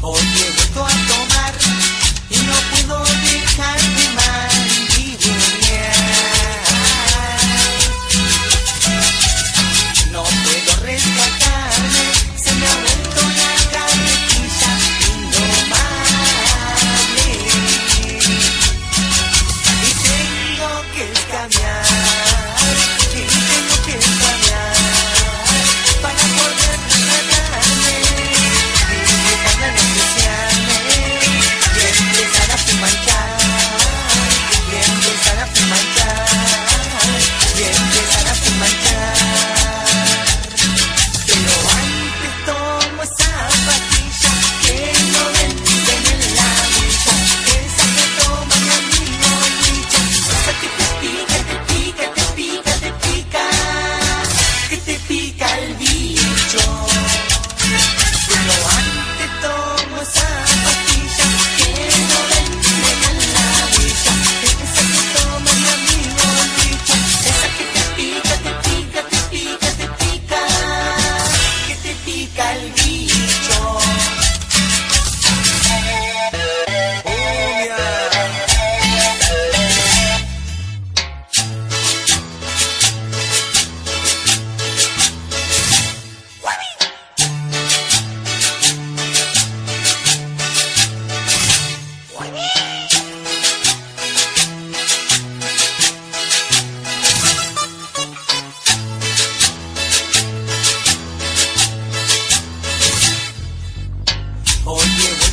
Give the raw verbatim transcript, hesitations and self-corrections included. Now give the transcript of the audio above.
Hoy he vuelto a tomar y no puedo dejar de mandibulear. No puedo rescatarme, se me ha vuelto la carretilla indomable. Y tengo que escabiar, y tengo que escabiar para poder rescatarme y dejar de anestesiarme y empezar a fumanchar, y empezar a fumanchar, y empezar a fumanchar. Pero antes tomo esa pastilla que no venden en la villa, esa que toma mi amigo Licha, esa que te pica, te pica, te pica, te pica, que te pica el bicho. Pero antes tomo esa pastilla que no venden en la villa, esa que toma mi amigo Licha, esa que te pica, te pica, te pica, te pica, que te pica el bicho. Oye,